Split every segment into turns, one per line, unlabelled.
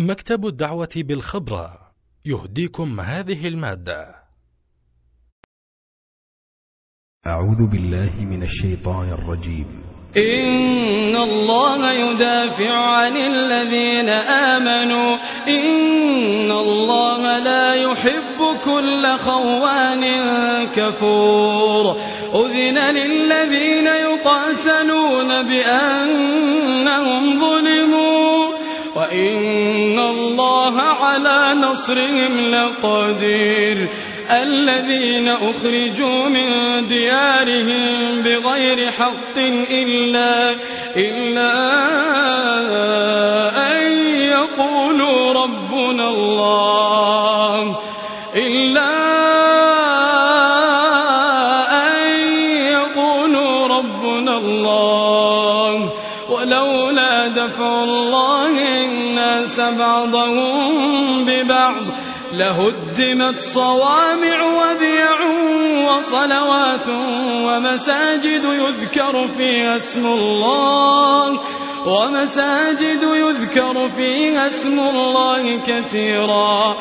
مكتب الدعوة بالخبرة يهديكم هذه المادة.
أعوذ بالله من الشيطان الرجيم.
إن الله يدافع عن الذين آمنوا إن الله لا يحب كل خوان كفور. أذن للذين يقاتلون بأنهم ظلموا وإن الله على نصرهم لقدير. الذين أخرجوا من ديارهم بغير حق إلا أن يقولوا ربنا الله ولولا دفع الله الناس بعضهم ببعض لهدمت صوامع وبيع وصلوات ومساجد يذكر فيها اسم الله كثيرا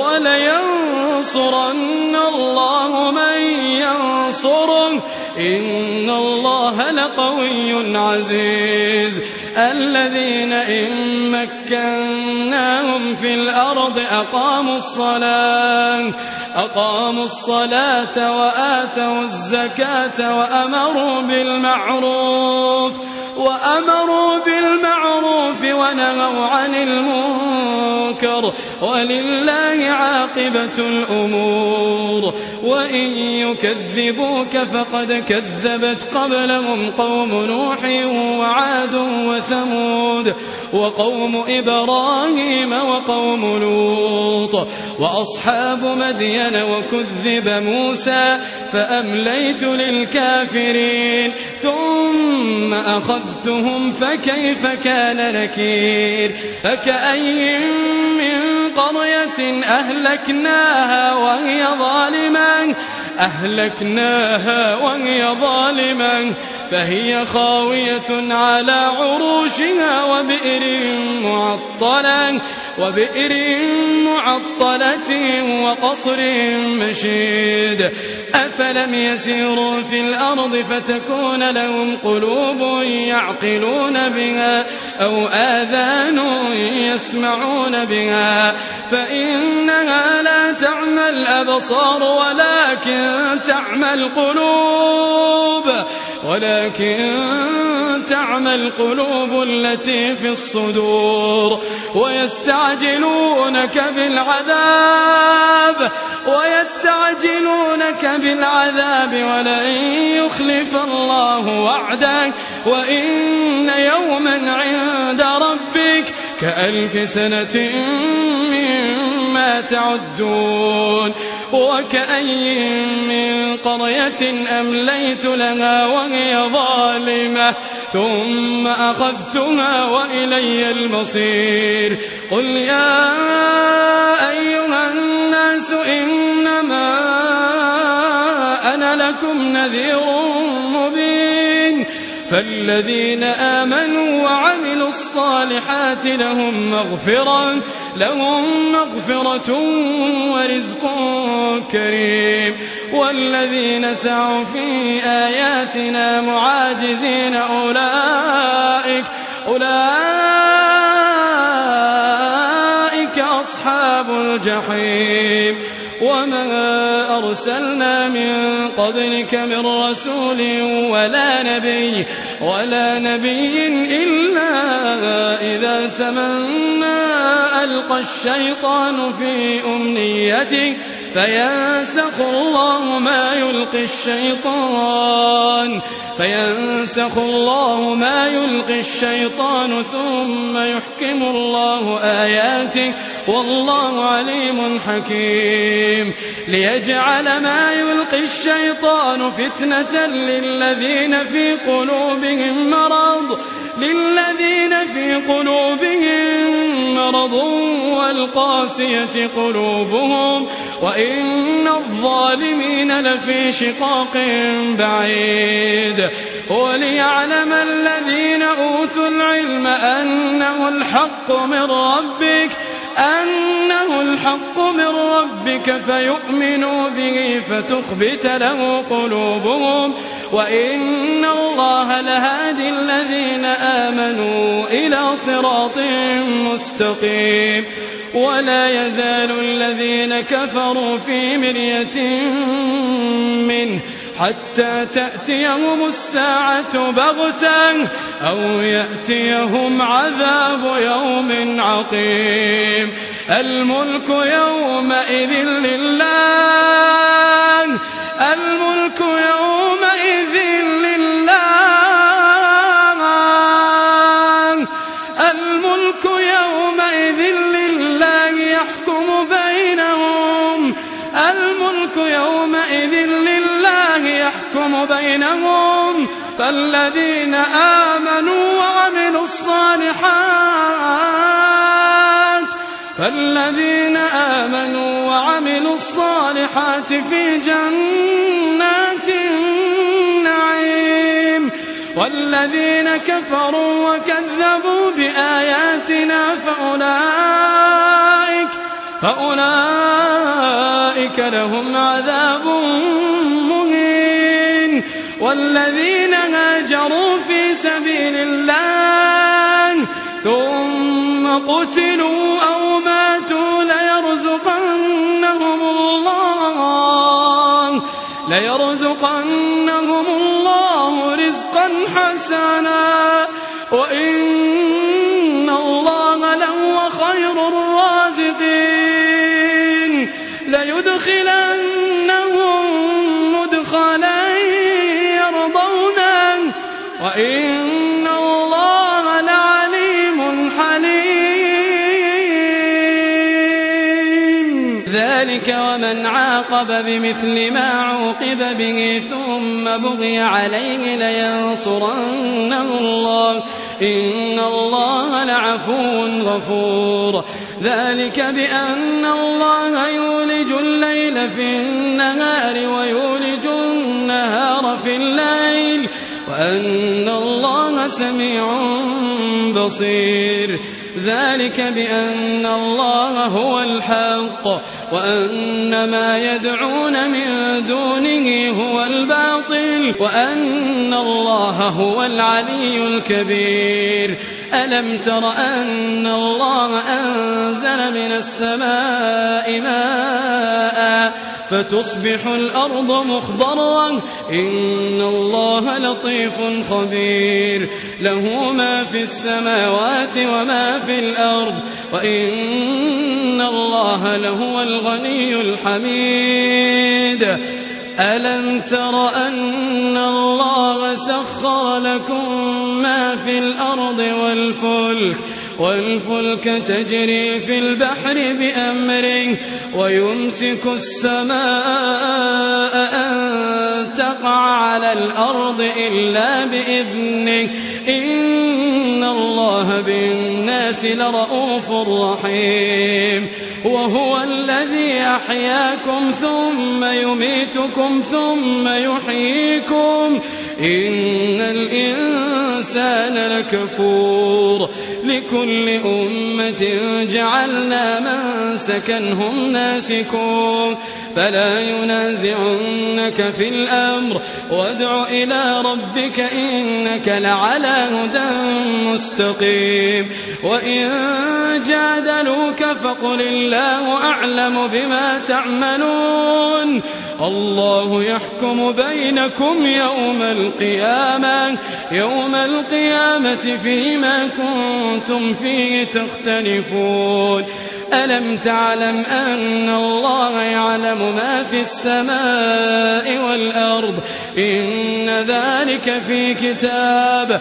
ولينصرن الله من ينصره إن الله لقوي عزيز. الذين إن مكناهم في الأرض أقاموا الصلاة وآتوا الزكاة وأمروا بالمعروف ونهوا عن المنكر ولله عاقبة الأمور. وإن يكذبوك فقد كذبت قبلهم قوم نوح وعاد وثمود وقوم إبراهيم وقوم لوط وأصحاب مدين وكذب موسى فأمليت للكافرين ثم أخذتهم فكيف كان نكير. فكأي من قرية أهلكناها وهي ظالمة فهي خاوية على عروشها وبئر معطلة وقصر مشيد. أفلم يسيروا في الأرض فتكون لهم قلوب يعقلون بها أو آذان يسمعون بها فإنها لا تعمى الأبصار ولكن تعمى القلوب التي في الصدور. ويستعجلونك بالعذاب ولن يخلف الله وعده وإن يوما عند ربك كألف سنة مما تعدون. وكأي من قرية أمليت لها وهي ظالمة ثم أخذتها وإلي المصير. قل يا أيها الناس إنما أنا لكم نذير مبين. فالذين آمنوا وعملوا الصالحات لهم مغفرة ورزق كريم. والذين سعوا في آياتنا معاجزين أولئك أصحاب الجحيم. وما أرسلنا من قبلك من رسول ولا نبي إلا إذا تمنى ألقى الشيطان في أمنيته فينسخ الله ما يلقي الشيطان ثم يحكم الله آياته والله عليم حكيم. ليجعل ما يلقي الشيطان فتنة للذين في قلوبهم مرض والقاسية قلوبهم وإن الظالمين لفي شقاق بعيد. وليعلم الذين أوتوا العلم أنه الحق من ربك أنه الحق من ربك فيؤمنوا به فتخبت له قلوبهم وإن الله لهادي الذين آمنوا إلى صراط مستقيم ولا يزال الذين كفروا في مرية منه حتى تأتيهم الساعة بغتة أو يأتيهم عذاب يوم عقيم الملك يومئذ لله الملك يومئذ لله الملك يومئذ لله يحكم بينهم الملك يومئذ لله يحكم بينهم فالذين آمنوا وعملوا الصالحات في جنات النعيم والذين كفروا وكذبوا بآياتنا فأولئك لهم عذاب مهين والذين هاجروا في سبيل الله ثم قتلوا أو ماتوا ليرزقنهم الله رزقا حسنا وإن الله لهو خير الرازقين ليدخلنهم مدخلا يرضونه وإن الله لعليم حليم ذلك ومن عاقب بمثل ما عوقب به ثم بغي عليه لينصرنه الله إن الله لعفو غفور ذلك بأن الله يولج الليل في النهار ويولج النهار في الليل وأن الله سميع بصير ذلك بأن الله هو الحق وأن ما يدعون من دونه هو الباطل وأن الله هو العلي الكبير ألم تر أن الله أنزل من السماء ماء فتصبح الأرض مخضرا إن الله لطيف خبير له ما في السماوات وما في الأرض وإن الله لهو الغني الحميد ألم تر أن الله سخر لكم ما في الأرض والفلك تجري في البحر بأمره ويمسك السماء أن تقع على الأرض إلا بإذنه إن الله بالناس لرؤوف رحيم وهو الذي أحياكم ثم يميتكم ثم يحييكم إن الإنسان لكفور لكل أمة جعلنا منسكا هم ناسكوه فلا ينازعنك في الأمر وادع إلى ربك إنك لعلى هدى مستقيم وإن جادلوك فقل الله أعلم بما تعملون الله يحكم بينكم يوم القيامة فيما كنتم فيه تختلفون ألم تعلم أن الله يعلم ما في السماء والأرض إن ذلك في كتاب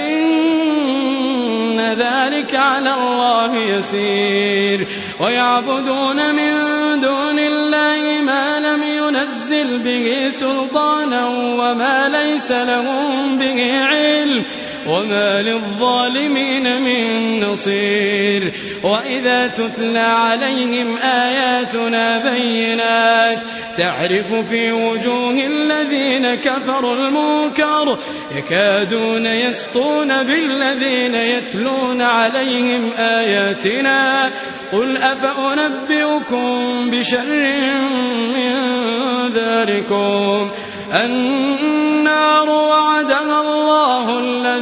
إن ذلك على الله يسير ويعبدون من دون الله ما لم ينزل به سلطانا وما ليس لهم به علم وما للظالمين من نصير. وإذا تتلى عليهم آياتنا بينات تعرف في وجوه الذين كفروا المنكر يكادون يسطون بالذين يتلون عليهم آياتنا قل أفأنبئكم بشر من ذلكم النار وعدها الله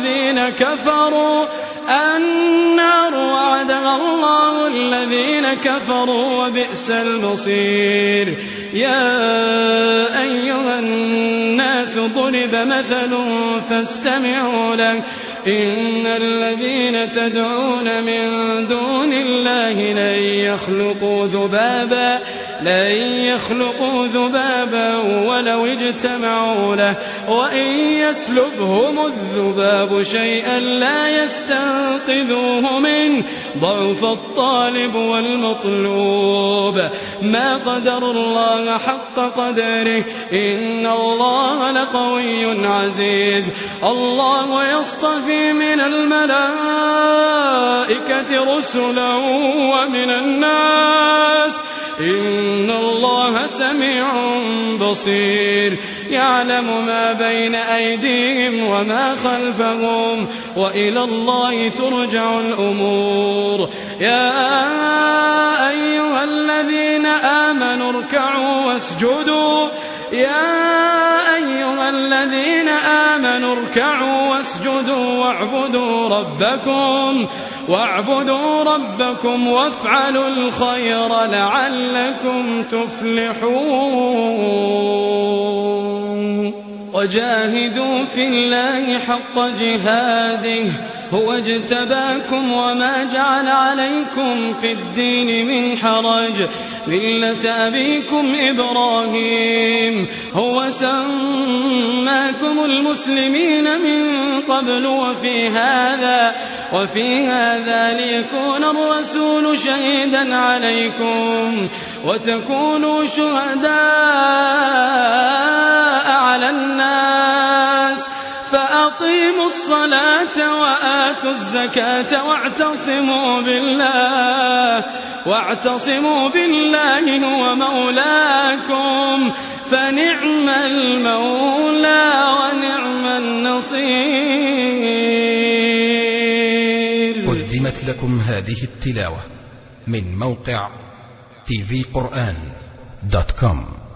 الذين كفروا وبئس المصير. يا أيها الناس ضرب مثل فاستمعوا له إن الذين تدعون من دون الله لن يخلقوا ذبابا ولو اجتمعوا له وإن يسلبهم الذباب شيئا لا يستنقذوه منه ضعف الطالب والمطلوب ما قدر الله حق قدره إن الله لقوي عزيز. الله يصطفي من الملائكة رسلا ومن الناس إن الله سميع بصير يعلم ما بين أيديهم وما خلفهم وإلى الله ترجع الأمور. يا أيها الذين آمنوا اركعوا واسجدوا واعبدوا ربكم وافعلوا الخير لعلكم تفلحون. وجاهدوا في الله حق جهاده هو اجتباكم وما جعل عليكم في الدين من حرج ملة أبيكم إبراهيم هو سماكم المسلمين من قبل وفي هذا ليكون الرسول شهيدا عليكم وتكونوا شهداء على الناس فأقيموا الصلاة وآتوا الزكاة واعتصموا بالله هو مولاكم فنعم المولى ونعم النصير.
قدمت لكم هذه التلاوة من موقع tvquran.com.